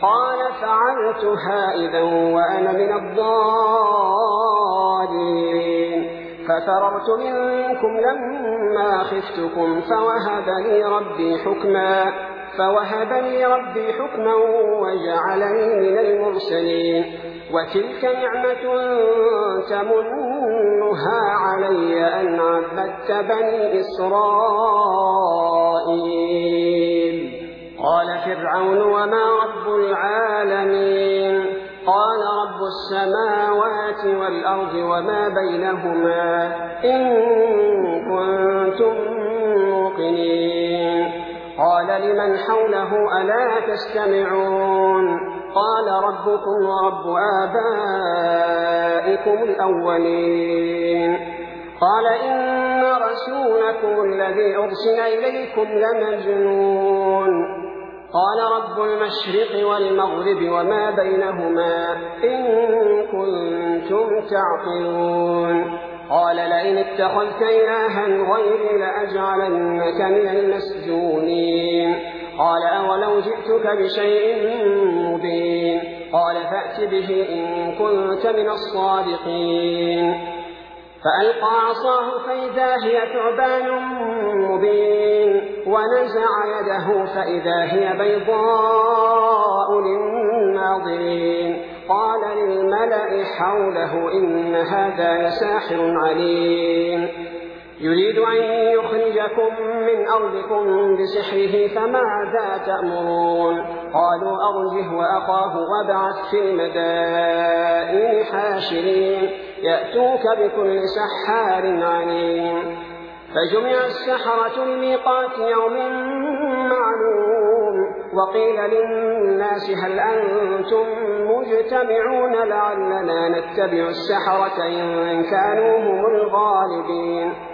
قال فعلتها إذا وأنا من الضالين ففررت منكم لما خفتكم فوهب لي ربي حكما وجعلني من المرسلين وتلك نعمة تمنها علي أن عبدت بني إسرائيل. قال فرعون وما رب العالمين قال رب السماوات والأرض وما بينهما إن كنتم موقنين. قال لمن حوله ألا تستمعون قال ربكم ورب آبائكم الأولين. قال إن رسولكم الذي أرسل إليكم لمجنون. قال رب المشرق والمغرب وما بينهما إن كنتم تعقلون. قال لئن اتخذت إلها غيري لأجعلنك من المسجونين. قال أولو جئتك بشيء مبين قال فأت به إن كنت من الصادقين. فألقى عصاه فإذا هي ثعبان مبين ونزع يده فإذا هي بيضاء للناظرين. قال للملأ حوله إن هذا لساحر عليم يريد أن يخرجكم من أرضكم بسحره فماذا تأمرون. قالوا أرجه وأخاه وابعث في المدائن حاشرين يأتوك بكل سحار عليم. فجمع السحرة لميقات يوم معلوم وقيل للناس هل أنتم مجتمعون لعلنا نتبع السحرة إن كانوا هم الغالبين.